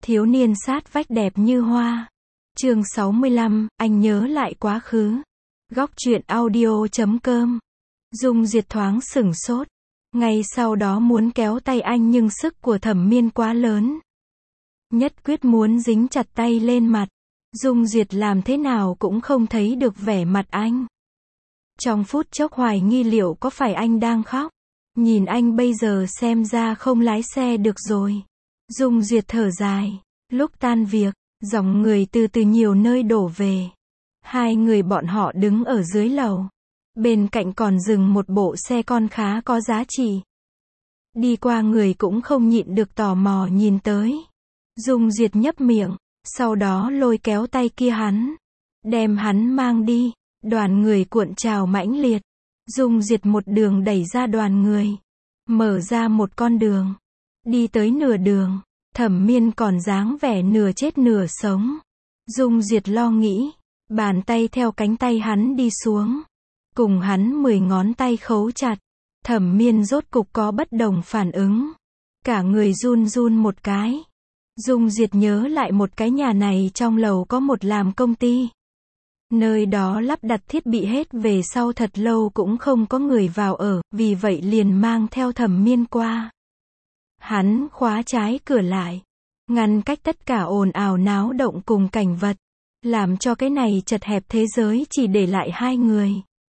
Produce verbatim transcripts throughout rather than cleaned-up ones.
Thiếu niên sát vách đẹp như hoa. Chương sáu mươi lăm, anh nhớ lại quá khứ. Góc truyện audio chấm com. Dung Duyệt thoáng sửng sốt. Ngay sau đó muốn kéo tay anh nhưng sức của Thẩm Miên quá lớn. Nhất quyết muốn dính chặt tay lên mặt. Dung Duyệt làm thế nào cũng không thấy được vẻ mặt anh. Trong phút chốc hoài nghi liệu có phải anh đang khóc. Nhìn anh bây giờ xem ra không lái xe được rồi. Dung Duyệt thở dài. Lúc tan việc, dòng người từ từ nhiều nơi đổ về. Hai người bọn họ đứng ở dưới lầu. Bên cạnh còn dừng một bộ xe con khá có giá trị. Đi qua người cũng không nhịn được tò mò nhìn tới. Dung Duyệt nhấp miệng, sau đó lôi kéo tay kia hắn. Đem hắn mang đi. Đoàn người cuộn trào mãnh liệt. Dung Duyệt một đường đẩy ra đoàn người. Mở ra một con đường. Đi tới nửa đường. Thẩm Miên còn dáng vẻ nửa chết nửa sống. Dung Duyệt lo nghĩ. Bàn tay theo cánh tay hắn đi xuống. Cùng hắn mười ngón tay khấu chặt. Thẩm Miên rốt cục có bất đồng phản ứng. Cả người run run một cái. Dung Duyệt nhớ lại một cái nhà này trong lầu có một làm công ty. Nơi đó lắp đặt thiết bị hết về sau thật lâu cũng không có người vào ở, vì vậy liền mang theo Thẩm Miên qua. Hắn khóa trái cửa lại, ngăn cách tất cả ồn ào náo động cùng cảnh vật, làm cho cái này chật hẹp thế giới chỉ để lại hai người.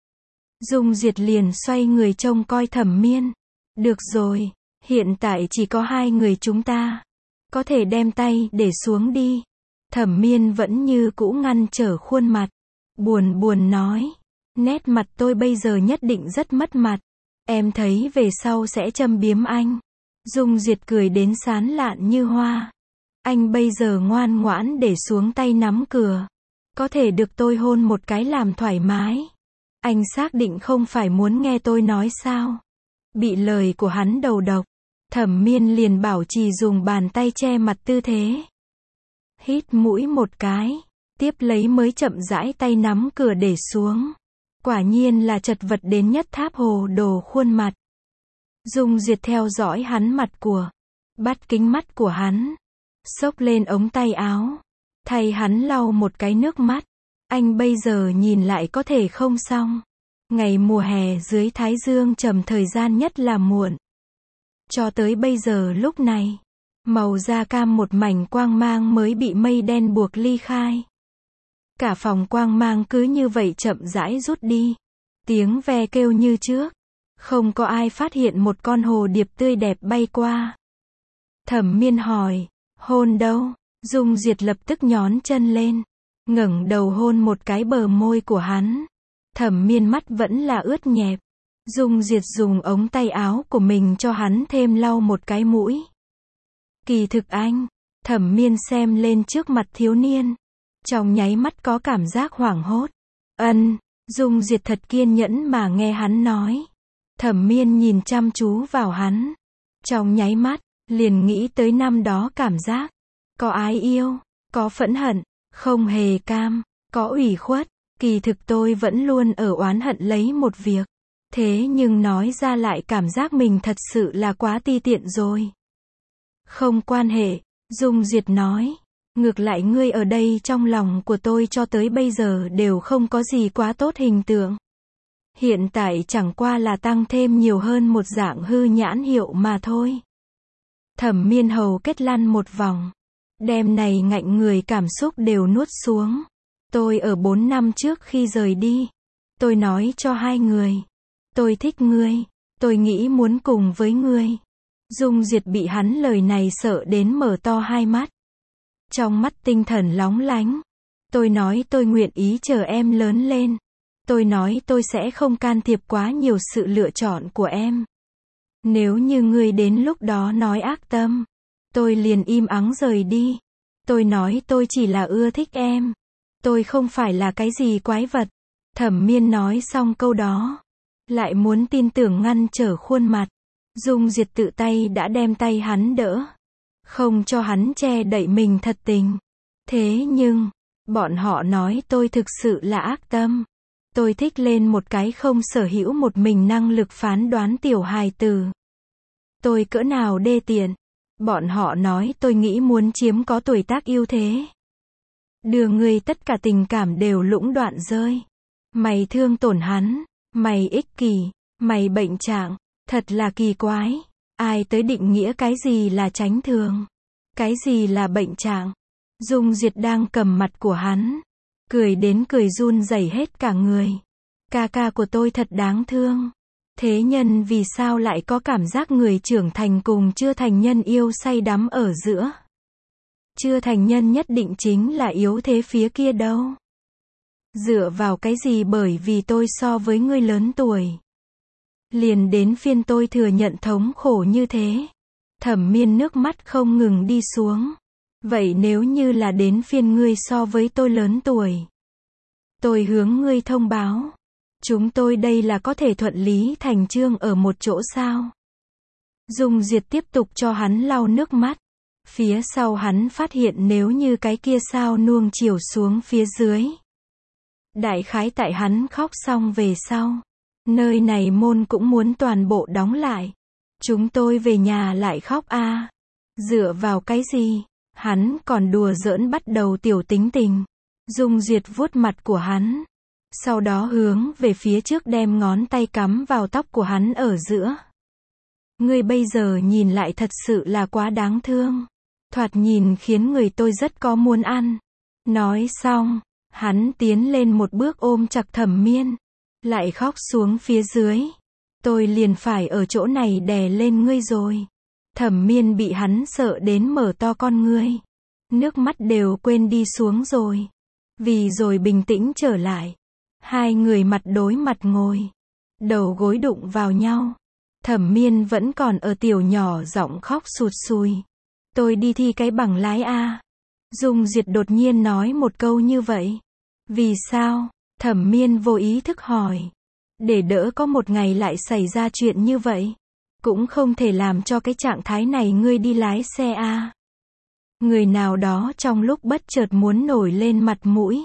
Dung Duyệt liền xoay người trông coi Thẩm Miên. Được rồi, hiện tại chỉ có hai người chúng ta. Có thể đem tay để xuống đi. Thẩm Miên vẫn như cũ ngăn trở khuôn mặt. Buồn buồn nói. Nét mặt tôi bây giờ nhất định rất mất mặt. Em thấy về sau sẽ châm biếm anh. Dung Duyệt cười đến sán lạn như hoa. Anh bây giờ ngoan ngoãn để xuống tay nắm cửa. Có thể được tôi hôn một cái làm thoải mái. Anh xác định không phải muốn nghe tôi nói sao. Bị lời của hắn đầu độc. Thẩm Miên liền bảo trì dùng bàn tay che mặt tư thế. Hít mũi một cái. Tiếp lấy mới chậm rãi tay nắm cửa để xuống. Quả nhiên là chật vật đến nhất tháp hồ đồ khuôn mặt. Dung Duyệt theo dõi hắn mặt của. Bắt kính mắt của hắn. Xốc lên ống tay áo. Thay hắn lau một cái nước mắt. Anh bây giờ nhìn lại có thể không xong. Ngày mùa hè dưới thái dương trầm thời gian nhất là muộn. Cho tới bây giờ lúc này. Màu da cam một mảnh quang mang mới bị mây đen buộc ly khai. Cả phòng quang mang cứ như vậy chậm rãi rút đi. Tiếng ve kêu như trước. Không có ai phát hiện một con hồ điệp tươi đẹp bay qua. Thẩm Miên hỏi, hôn đâu? Dung Duyệt lập tức nhón chân lên. Ngẩng đầu hôn một cái bờ môi của hắn. Thẩm Miên mắt vẫn là ướt nhẹp. Dung Duyệt dùng ống tay áo của mình cho hắn thêm lau một cái mũi. Kỳ thực anh. Thẩm Miên xem lên trước mặt thiếu niên. Trong nháy mắt có cảm giác hoảng hốt. Ân, Dung Duyệt thật kiên nhẫn mà nghe hắn nói. Thẩm Miên nhìn chăm chú vào hắn. Trong nháy mắt, liền nghĩ tới năm đó cảm giác. Có ái yêu, có phẫn hận, không hề cam, có ủy khuất. Kỳ thực tôi vẫn luôn ở oán hận lấy một việc. Thế nhưng nói ra lại cảm giác mình thật sự là quá ti tiện rồi. Không quan hệ, Dung Duyệt nói. Ngược lại ngươi ở đây trong lòng của tôi cho tới bây giờ đều không có gì quá tốt hình tượng. Hiện tại chẳng qua là tăng thêm nhiều hơn một dạng hư nhãn hiệu mà thôi. Thẩm Miên hầu kết lăn một vòng. Đêm này ngạnh người cảm xúc đều nuốt xuống. Tôi ở bốn năm trước khi rời đi. Tôi nói cho hai người. Tôi thích ngươi. Tôi nghĩ muốn cùng với ngươi. Dung Duyệt bị hắn lời này sợ đến mở to hai mắt. Trong mắt tinh thần lóng lánh. Tôi nói tôi nguyện ý chờ em lớn lên. Tôi nói tôi sẽ không can thiệp quá nhiều sự lựa chọn của em. Nếu như ngươi đến lúc đó nói ác tâm, tôi liền im ắng rời đi. Tôi nói tôi chỉ là ưa thích em. Tôi không phải là cái gì quái vật. Thẩm Miên nói xong câu đó. Lại muốn tin tưởng ngăn trở khuôn mặt. Dung Duyệt tự tay đã đem tay hắn đỡ. Không cho hắn che đậy mình thật tình. Thế nhưng, bọn họ nói tôi thực sự là ác tâm. Tôi thích lên một cái không sở hữu một mình năng lực phán đoán tiểu hài tử. Tôi cỡ nào đê tiện. Bọn họ nói tôi nghĩ muốn chiếm có tuổi tác ưu thế. Đưa ngươi tất cả tình cảm đều lũng đoạn rơi. Mày thương tổn hắn, mày ích kỷ, mày bệnh trạng, thật là kỳ quái. Ai tới định nghĩa cái gì là chánh thường? Cái gì là bệnh trạng? Dung Duyệt đang cầm mặt của hắn, cười đến cười run rẩy hết cả người. Ca ca của tôi thật đáng thương. Thế nhân vì sao lại có cảm giác người trưởng thành cùng chưa thành nhân yêu say đắm ở giữa? Chưa thành nhân nhất định chính là yếu thế phía kia đâu. Dựa vào cái gì? Bởi vì tôi so với ngươi lớn tuổi. Liền đến phiên tôi thừa nhận thống khổ như thế. Thẩm Miên nước mắt không ngừng đi xuống. Vậy nếu như là đến phiên ngươi so với tôi lớn tuổi, tôi hướng ngươi thông báo. Chúng tôi đây là có thể thuận lý thành chương ở một chỗ sao? Dung Duyệt tiếp tục cho hắn lau nước mắt. Phía sau hắn phát hiện nếu như cái kia sao nuông chiều xuống phía dưới. Đại khái tại hắn khóc xong về sau, nơi này môn cũng muốn toàn bộ đóng lại. Chúng tôi về nhà lại khóc a. À. Dựa vào cái gì? Hắn còn đùa giỡn bắt đầu tiểu tính tình. Dung Duyệt vuốt mặt của hắn, sau đó hướng về phía trước đem ngón tay cắm vào tóc của hắn ở giữa. Ngươi bây giờ nhìn lại thật sự là quá đáng thương. Thoạt nhìn khiến người tôi rất có muốn ăn. Nói xong, hắn tiến lên một bước ôm chặt Thẩm Miên, lại khóc xuống phía dưới. Tôi liền phải ở chỗ này đè lên ngươi rồi. Thẩm Miên bị hắn sợ đến mở to con ngươi. Nước mắt đều quên đi xuống rồi. Vì rồi bình tĩnh trở lại. Hai người mặt đối mặt ngồi, đầu gối đụng vào nhau. Thẩm Miên vẫn còn ở tiểu nhỏ giọng khóc sụt sùi. Tôi đi thi cái bằng lái A. Dung Duyệt đột nhiên nói một câu như vậy. Vì sao? Thẩm Miên vô ý thức hỏi. Để đỡ có một ngày lại xảy ra chuyện như vậy. Cũng không thể làm cho cái trạng thái này ngươi đi lái xe A. Người nào đó trong lúc bất chợt muốn nổi lên mặt mũi.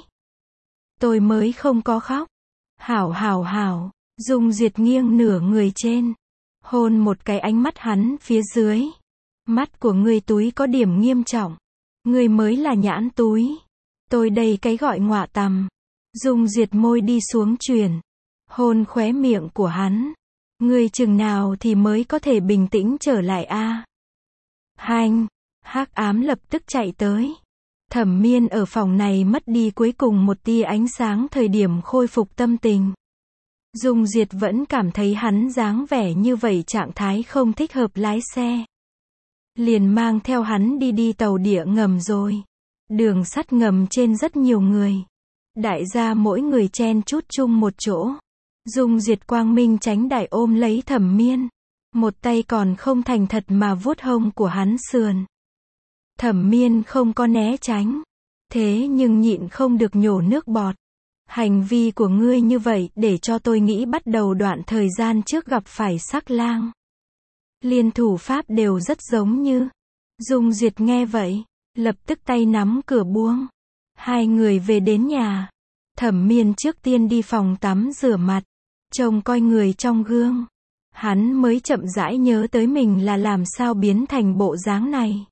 Tôi mới không có khóc. Hảo hảo hảo. Dung Duyệt nghiêng nửa người trên, hôn một cái ánh mắt hắn phía dưới. Mắt của ngươi túi có điểm nghiêm trọng. Ngươi mới là nhãn túi. Tôi đây cái gọi ngọa tằm. Dung Duyệt môi đi xuống truyền, hôn khóe miệng của hắn. Ngươi chừng nào thì mới có thể bình tĩnh trở lại a? Hanh, hắc ám lập tức chạy tới. Thẩm Miên ở phòng này mất đi cuối cùng một tia ánh sáng thời điểm khôi phục tâm tình. Dung Duyệt vẫn cảm thấy hắn dáng vẻ như vậy trạng thái không thích hợp lái xe. Liền mang theo hắn đi đi tàu địa ngầm rồi. Đường sắt ngầm trên rất nhiều người. Đại gia mỗi người chen chúc chung một chỗ. Dung Duyệt quang minh tránh đại ôm lấy Thẩm Miên. Một tay còn không thành thật mà vuốt hông của hắn sườn. Thẩm Miên không có né tránh. Thế nhưng nhịn không được nhổ nước bọt. Hành vi của ngươi như vậy để cho tôi nghĩ bắt đầu đoạn thời gian trước gặp phải sắc lang. Liên thủ pháp đều rất giống như. Dung Duyệt nghe vậy, lập tức tay nắm cửa buông. Hai người về đến nhà. Thẩm Miên trước tiên đi phòng tắm rửa mặt, trông coi người trong gương. Hắn mới chậm rãi nhớ tới mình là làm sao biến thành bộ dáng này.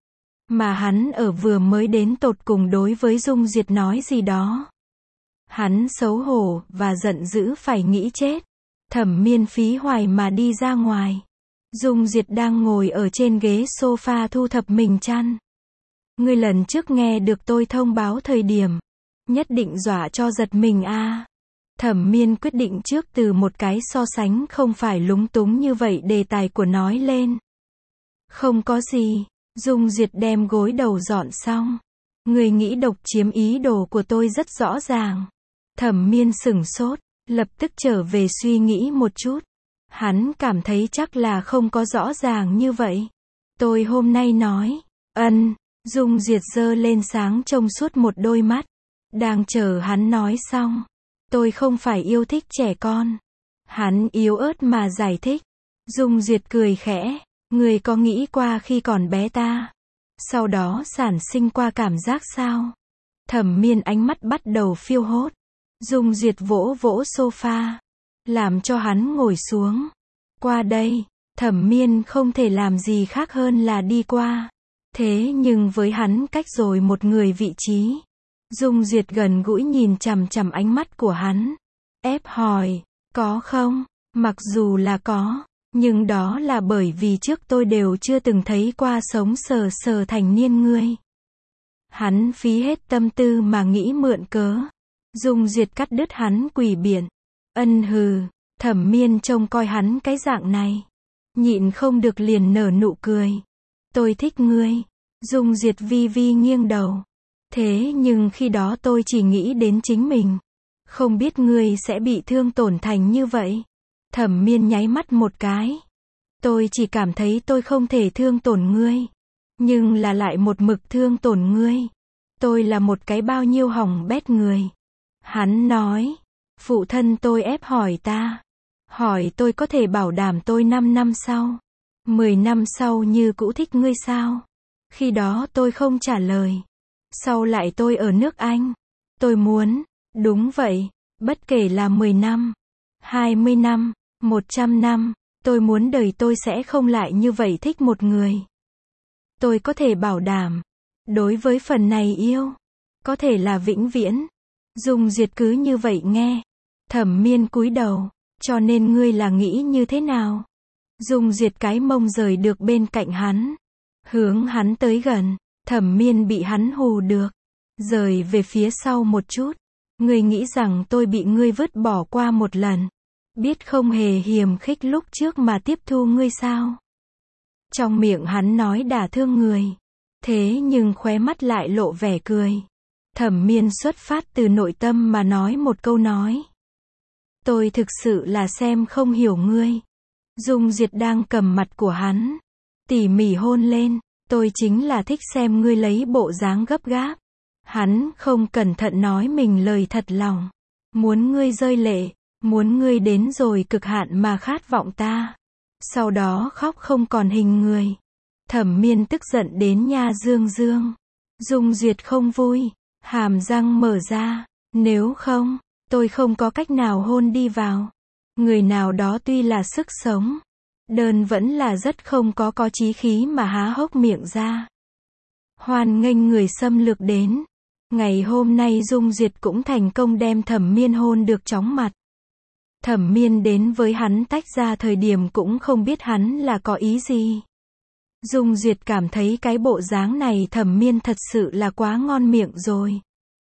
Mà hắn ở vừa mới đến tột cùng đối với Dung Duyệt nói gì đó. Hắn xấu hổ và giận dữ phải nghĩ chết. Thẩm Miên phí hoài mà đi ra ngoài. Dung Duyệt đang ngồi ở trên ghế sofa thu thập mình chăn. Ngươi lần trước nghe được tôi thông báo thời điểm, nhất định dọa cho giật mình a. À. Thẩm Miên quyết định trước từ một cái so sánh không phải lúng túng như vậy đề tài của nói lên. Không có gì. Dung Duyệt đem gối đầu dọn xong. Người nghĩ độc chiếm ý đồ của tôi rất rõ ràng. Thẩm Miên sửng sốt, lập tức trở về suy nghĩ một chút. Hắn cảm thấy chắc là không có rõ ràng như vậy. Tôi hôm nay nói, ân, Dung Duyệt giơ lên sáng trông suốt một đôi mắt. Đang chờ hắn nói xong. Tôi không phải yêu thích trẻ con. Hắn yếu ớt mà giải thích. Dung Duyệt cười khẽ. Người có nghĩ qua khi còn bé ta, sau đó sản sinh qua cảm giác sao? Thẩm Miên ánh mắt bắt đầu phiêu hốt. Dung Duyệt vỗ vỗ sofa, làm cho hắn ngồi xuống. Qua đây, Thẩm Miên không thể làm gì khác hơn là đi qua. Thế nhưng với hắn cách rồi một người vị trí. Dung Duyệt gần gũi nhìn chằm chằm ánh mắt của hắn. Ép hỏi, có không? Mặc dù là có, nhưng đó là bởi vì trước tôi đều chưa từng thấy qua sống sờ sờ thành niên ngươi. Hắn phí hết tâm tư mà nghĩ mượn cớ. Dung Duyệt cắt đứt hắn quỷ biện. Ân hừ, Thẩm Miên trông coi hắn cái dạng này. Nhịn không được liền nở nụ cười. Tôi thích ngươi. Dung Duyệt vi vi nghiêng đầu. Thế nhưng khi đó tôi chỉ nghĩ đến chính mình. Không biết ngươi sẽ bị thương tổn thành như vậy. Thẩm Miên nháy mắt một cái. Tôi chỉ cảm thấy tôi không thể thương tổn ngươi. Nhưng là lại một mực thương tổn ngươi. Tôi là một cái bao nhiêu hỏng bét người. Hắn nói. Phụ thân tôi ép hỏi ta. Hỏi tôi có thể bảo đảm tôi năm năm sau. mười năm sau như cũ thích ngươi sao? Khi đó tôi không trả lời. Sau lại tôi ở nước Anh. Tôi muốn. Đúng vậy. Bất kể là mười năm. hai mươi năm. một trăm năm. Tôi muốn đời tôi sẽ không lại như vậy thích một người. Tôi có thể bảo đảm. Đối với phần này yêu. Có thể là vĩnh viễn. Dung Duyệt cứ như vậy nghe. Thẩm Miên cúi đầu. Cho nên ngươi là nghĩ như thế nào? Dung Duyệt cái mông rời được bên cạnh hắn. Hướng hắn tới gần. Thẩm Miên bị hắn hù được. Rời về phía sau một chút. Ngươi nghĩ rằng tôi bị ngươi vứt bỏ qua một lần. Biết không hề hiềm khích lúc trước mà tiếp thu ngươi sao? Trong miệng hắn nói đả thương người. Thế nhưng khóe mắt lại lộ vẻ cười. Thẩm Miên xuất phát từ nội tâm mà nói một câu nói. Tôi thực sự là xem không hiểu ngươi. Dung Duyệt đang cầm mặt của hắn. Tỉ mỉ hôn lên. Tôi chính là thích xem ngươi lấy bộ dáng gấp gáp. Hắn không cẩn thận nói mình lời thật lòng. Muốn ngươi rơi lệ. Muốn ngươi đến rồi cực hạn mà khát vọng ta. Sau đó khóc không còn hình người. Thẩm Miên tức giận đến nha dương dương. Dung Duyệt không vui. Hàm răng mở ra. Nếu không, tôi không có cách nào hôn đi vào. Người nào đó tuy là sức sống. Đơn vẫn là rất không có có chí khí mà há hốc miệng ra. Hoan nghênh người xâm lược đến. Ngày hôm nay Dung Duyệt cũng thành công đem Thẩm Miên hôn được chóng mặt. Thẩm Miên đến với hắn tách ra thời điểm cũng không biết hắn là có ý gì. Dung Duyệt cảm thấy cái bộ dáng này Thẩm Miên thật sự là quá ngon miệng rồi.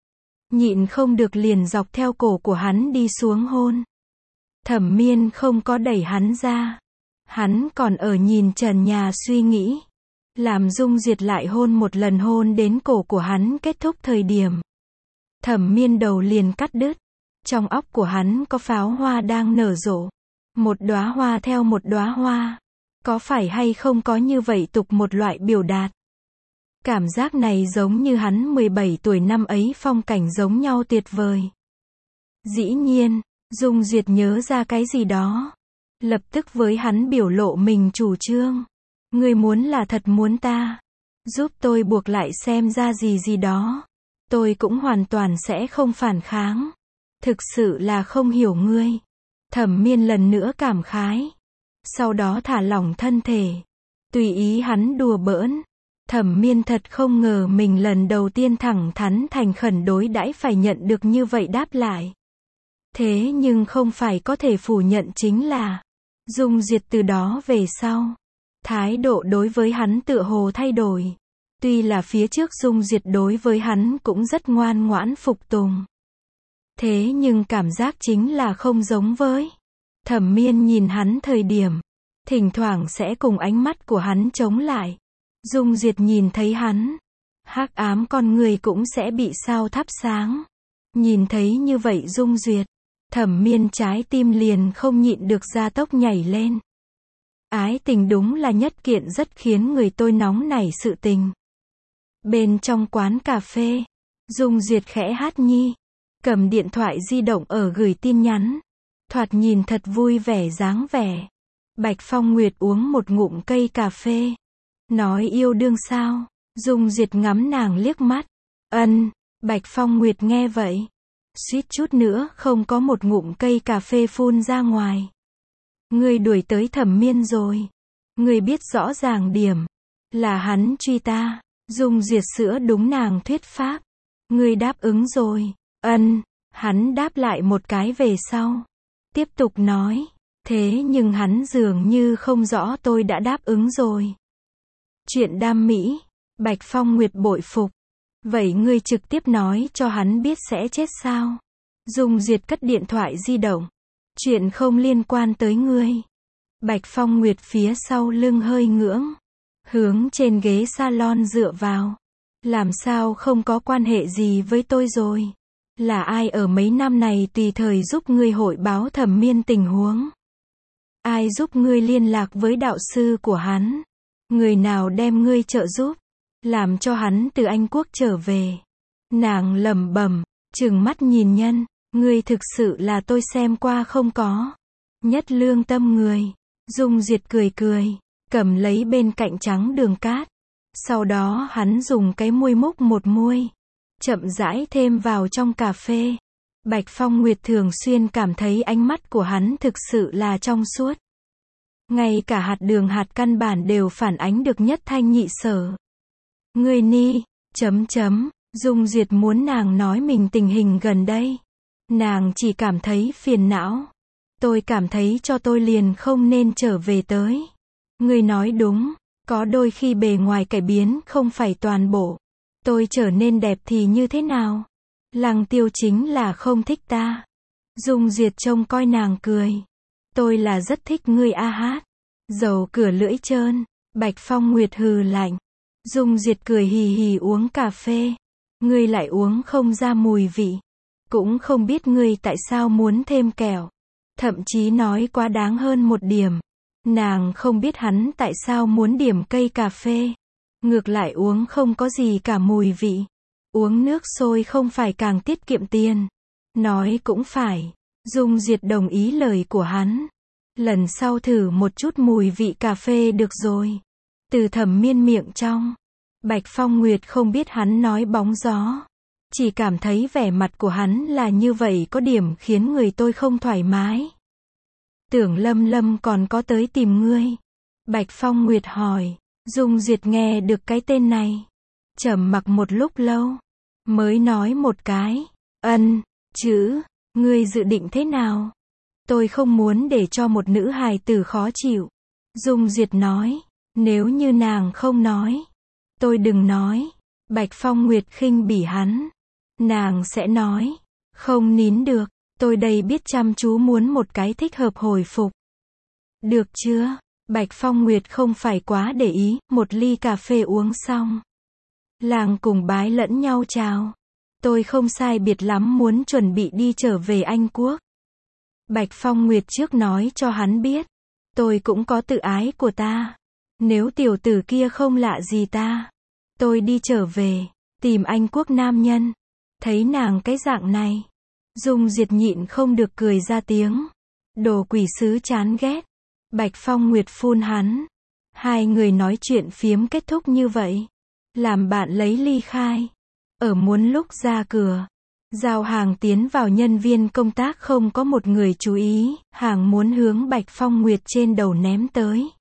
Nhịn không được liền dọc theo cổ của hắn đi xuống hôn. Thẩm Miên không có đẩy hắn ra. Hắn còn ở nhìn trần nhà suy nghĩ. Làm Dung Duyệt lại hôn một lần hôn đến cổ của hắn kết thúc thời điểm. Thẩm Miên đầu liền cắt đứt. Trong óc của hắn có pháo hoa đang nở rộ. Một đóa hoa theo một đóa hoa. Có phải hay không có như vậy tục một loại biểu đạt. Cảm giác này giống như hắn mười bảy tuổi năm ấy phong cảnh giống nhau tuyệt vời. Dĩ nhiên, Dung Duyệt nhớ ra cái gì đó. Lập tức với hắn biểu lộ mình chủ trương. Ngươi muốn là thật muốn ta. Giúp tôi buộc lại xem ra gì gì đó. Tôi cũng hoàn toàn sẽ không phản kháng. Thực sự là không hiểu ngươi. Thẩm Miên lần nữa cảm khái. Sau đó thả lỏng thân thể. Tùy ý hắn đùa bỡn. Thẩm Miên thật không ngờ mình lần đầu tiên thẳng thắn thành khẩn đối đãi phải nhận được như vậy đáp lại. Thế nhưng không phải có thể phủ nhận chính là Dung Duyệt từ đó về sau. Thái độ đối với hắn tựa hồ thay đổi. Tuy là phía trước Dung Duyệt đối với hắn cũng rất ngoan ngoãn phục tùng. Thế nhưng cảm giác chính là không giống với. Thẩm Miên nhìn hắn thời điểm. Thỉnh thoảng sẽ cùng ánh mắt của hắn chống lại. Dung Duyệt nhìn thấy hắn. Hắc ám con người cũng sẽ bị sao thắp sáng. Nhìn thấy như vậy Dung Duyệt. Thẩm Miên trái tim liền không nhịn được gia tốc nhảy lên. Ái tình đúng là nhất kiện rất khiến người tôi nóng nảy sự tình. Bên trong quán cà phê. Dung Duyệt khẽ hát nhi. Cầm điện thoại di động ở gửi tin nhắn. Thoạt nhìn thật vui vẻ dáng vẻ. Bạch Phong Nguyệt uống một ngụm cây cà phê. Nói yêu đương sao? Dung Duyệt ngắm nàng liếc mắt. Ân, Bạch Phong Nguyệt nghe vậy. Suýt chút nữa không có một ngụm cây cà phê phun ra ngoài. Ngươi đuổi tới Thẩm Miên rồi. Ngươi biết rõ ràng điểm. Là hắn truy ta. Dung Duyệt sửa đúng nàng thuyết pháp. Ngươi đáp ứng rồi. Ân. Hắn đáp lại một cái về sau. Tiếp tục nói. Thế nhưng hắn dường như không rõ tôi đã đáp ứng rồi. Chuyện đam mỹ. Bạch Phong Nguyệt bội phục. Vậy ngươi trực tiếp nói cho hắn biết sẽ chết sao? Dung Duyệt cất điện thoại di động. Chuyện không liên quan tới ngươi. Bạch Phong Nguyệt phía sau lưng hơi ngưỡng. Hướng trên ghế salon dựa vào. Làm sao không có quan hệ gì với tôi rồi? Là ai ở mấy năm này tùy thời giúp ngươi hội báo Thẩm Miên tình huống? Ai giúp ngươi liên lạc với đạo sư của hắn? Người nào đem ngươi trợ giúp? Làm cho hắn từ Anh Quốc trở về. Nàng lẩm bẩm, trừng mắt nhìn nhân. Ngươi thực sự là tôi xem qua không có. Nhất lương tâm người. Dung Duyệt cười cười. Cầm lấy bên cạnh trắng đường cát. Sau đó hắn dùng cái muôi múc một muôi. Chậm rãi thêm vào trong cà phê. Bạch Phong Nguyệt thường xuyên cảm thấy ánh mắt của hắn thực sự là trong suốt. Ngay cả hạt đường hạt căn bản đều phản ánh được nhất thanh nhị sở. Ngươi ni, chấm chấm, Dung Duyệt muốn nàng nói mình tình hình gần đây. Nàng chỉ cảm thấy phiền não. Tôi cảm thấy cho tôi liền không nên trở về tới. Ngươi nói đúng, có đôi khi bề ngoài cải biến không phải toàn bộ. Tôi trở nên đẹp thì như thế nào? Lăng Tiêu chính là không thích ta. Dung Duyệt trông coi nàng cười. Tôi là rất thích ngươi a hát. Dầu cửa lưỡi trơn. Bạch Phong Nguyệt hừ lạnh. Dung Duyệt cười hì hì uống cà phê. Ngươi lại uống không ra mùi vị. Cũng không biết ngươi tại sao muốn thêm kẹo. Thậm chí nói quá đáng hơn một điểm. Nàng không biết hắn tại sao muốn điểm cây cà phê. Ngược lại uống không có gì cả mùi vị. Uống nước sôi không phải càng tiết kiệm tiền. Nói cũng phải. Dung Duyệt đồng ý lời của hắn. Lần sau thử một chút mùi vị cà phê được rồi. Từ Thẩm Miên miệng trong. Bạch Phong Nguyệt không biết hắn nói bóng gió. Chỉ cảm thấy vẻ mặt của hắn là như vậy có điểm khiến người tôi không thoải mái. Tưởng Lâm Lâm còn có tới tìm ngươi. Bạch Phong Nguyệt hỏi. Dung Duyệt nghe được cái tên này. Trầm mặc một lúc lâu. Mới nói một cái. Ân, chữ, ngươi dự định thế nào? Tôi không muốn để cho một nữ hài tử khó chịu. Dung Duyệt nói. Nếu như nàng không nói. Tôi đừng nói. Bạch Phong Nguyệt khinh bỉ hắn. Nàng sẽ nói. Không nín được. Tôi đây biết chăm chú muốn một cái thích hợp hồi phục. Được chưa? Bạch Phong Nguyệt không phải quá để ý. Một ly cà phê uống xong. Làng cùng bái lẫn nhau chào. Tôi không sai biệt lắm muốn chuẩn bị đi trở về Anh Quốc. Bạch Phong Nguyệt trước nói cho hắn biết. Tôi cũng có tự ái của ta. Nếu tiểu tử kia không lạ gì ta. Tôi đi trở về. Tìm Anh Quốc nam nhân. Thấy nàng cái dạng này. Dung Duyệt nhịn không được cười ra tiếng. Đồ quỷ sứ chán ghét. Bạch Phong Nguyệt phun hắn. Hai người nói chuyện phiếm kết thúc như vậy. Làm bạn lấy ly khai. Ở muốn lúc ra cửa. Giao hàng tiến vào nhân viên công tác không có một người chú ý. Hàng muốn hướng Bạch Phong Nguyệt trên đầu ném tới.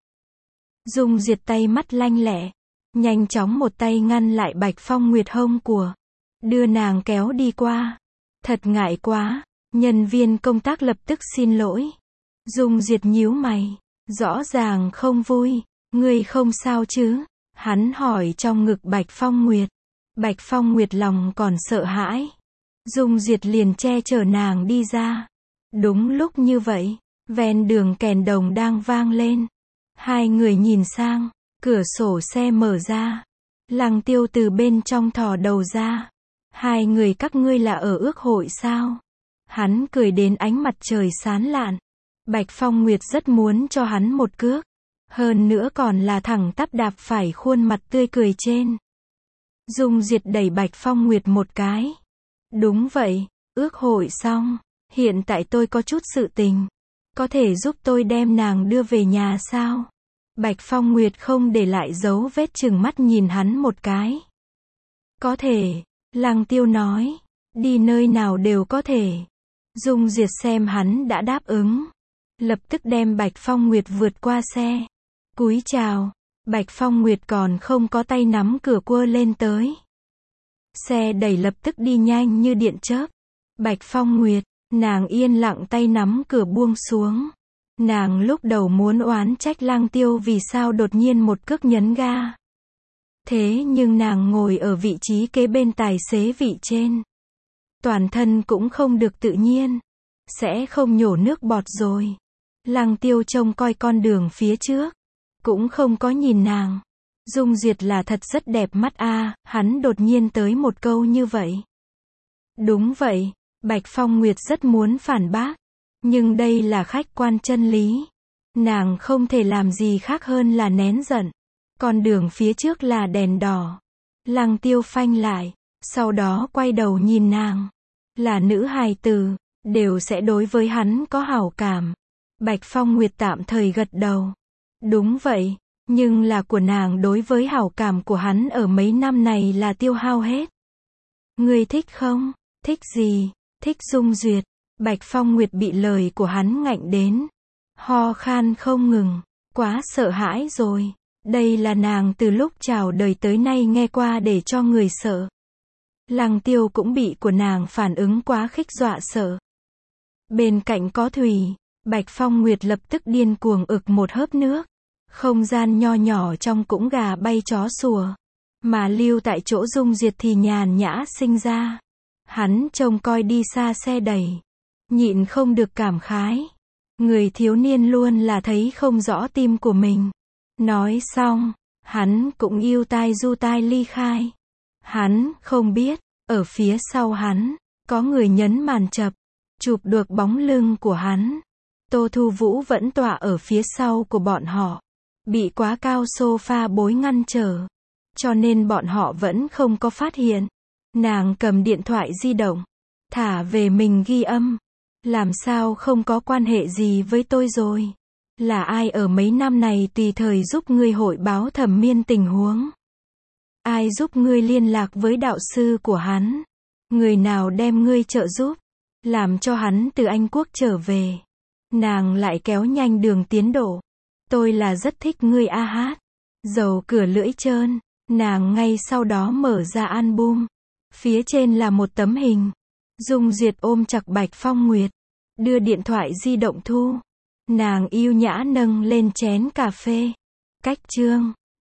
Dung Duyệt tay mắt lanh lẹ. Nhanh chóng một tay ngăn lại Bạch Phong Nguyệt hông của. Đưa nàng kéo đi qua. Thật ngại quá. Nhân viên công tác lập tức xin lỗi. Dung Duyệt nhíu mày. Rõ ràng không vui. Ngươi không sao chứ? Hắn hỏi trong ngực Bạch Phong Nguyệt. Bạch Phong Nguyệt lòng còn sợ hãi. Dung Duyệt liền che chở nàng đi ra. Đúng lúc như vậy, ven đường kèn đồng đang vang lên. Hai người nhìn sang, cửa sổ xe mở ra. Lăng Tiêu từ bên trong thò đầu ra. Hai người các ngươi là ở ước hội sao? Hắn cười đến ánh mặt trời sáng lạn. Bạch Phong Nguyệt rất muốn cho hắn một cước. Hơn nữa còn là thẳng tắp đạp phải khuôn mặt tươi cười trên. Dung Duyệt đẩy Bạch Phong Nguyệt một cái. Đúng vậy, ước hội xong. Hiện tại tôi có chút sự tình. Có thể giúp tôi đem nàng đưa về nhà sao? Bạch Phong Nguyệt không để lại dấu vết chừng mắt nhìn hắn một cái. Có thể. Lăng Tiêu nói. Đi nơi nào đều có thể. Dung Duyệt xem hắn đã đáp ứng. Lập tức đem Bạch Phong Nguyệt vượt qua xe. Cúi chào. Bạch Phong Nguyệt còn không có tay nắm cửa quơ lên tới. Xe đẩy lập tức đi nhanh như điện chớp. Bạch Phong Nguyệt, nàng yên lặng tay nắm cửa buông xuống. Nàng lúc đầu muốn oán trách Lăng Tiêu vì sao đột nhiên một cước nhấn ga. Thế nhưng nàng ngồi ở vị trí kế bên tài xế vị trên. Toàn thân cũng không được tự nhiên. Sẽ không nhổ nước bọt rồi. Lăng Tiêu trông coi con đường phía trước. Cũng không có nhìn nàng. Dung Duyệt là thật rất đẹp mắt a, hắn đột nhiên tới một câu như vậy. Đúng vậy, Bạch Phong Nguyệt rất muốn phản bác. Nhưng đây là khách quan chân lý. Nàng không thể làm gì khác hơn là nén giận. Con đường phía trước là đèn đỏ. Lăng Tiêu phanh lại. Sau đó quay đầu nhìn nàng. Là nữ hài tử. Đều sẽ đối với hắn có hảo cảm. Bạch Phong Nguyệt tạm thời gật đầu. Đúng vậy. Nhưng là của nàng đối với hảo cảm của hắn ở mấy năm này là tiêu hao hết. Ngươi thích không? Thích gì? Thích Dung Duyệt. Bạch Phong Nguyệt bị lời của hắn ngạnh đến. Ho khan không ngừng. Quá sợ hãi rồi. Đây là nàng từ lúc chào đời tới nay nghe qua để cho người sợ. Lăng Tiêu cũng bị của nàng phản ứng quá khích dọa sợ. Bên cạnh có thủy. Bạch Phong Nguyệt lập tức điên cuồng ực một hớp nước. Không gian nho nhỏ trong cũng gà bay chó sủa. Mà lưu tại chỗ Dung Duyệt thì nhàn nhã sinh ra. Hắn trông coi đi xa xe đẩy. Nhịn không được cảm khái. Người thiếu niên luôn là thấy không rõ tim của mình. Nói xong, hắn cũng yêu tai du tai ly khai. Hắn không biết, ở phía sau hắn, có người nhấn màn chập, chụp được bóng lưng của hắn. Tô Thu Vũ vẫn tọa ở phía sau của bọn họ. Bị quá cao sofa bối ngăn trở. Cho nên bọn họ vẫn không có phát hiện. Nàng cầm điện thoại di động. Thả về mình ghi âm. Làm sao không có quan hệ gì với tôi rồi? Là ai ở mấy năm này tùy thời giúp ngươi hội báo Thẩm Miên tình huống? Ai giúp ngươi liên lạc với đạo sư của hắn? Người nào đem ngươi trợ giúp? Làm cho hắn từ Anh Quốc trở về. Nàng lại kéo nhanh đường tiến độ. Tôi là rất thích ngươi a hát. Dầu cửa lưỡi trơn. Nàng ngay sau đó mở ra album. Phía trên là một tấm hình. Dung Duyệt ôm chặt Bạch Phong Nguyệt. Đưa điện thoại di động thu. Nàng yêu nhã nâng lên chén cà phê. Cách chương.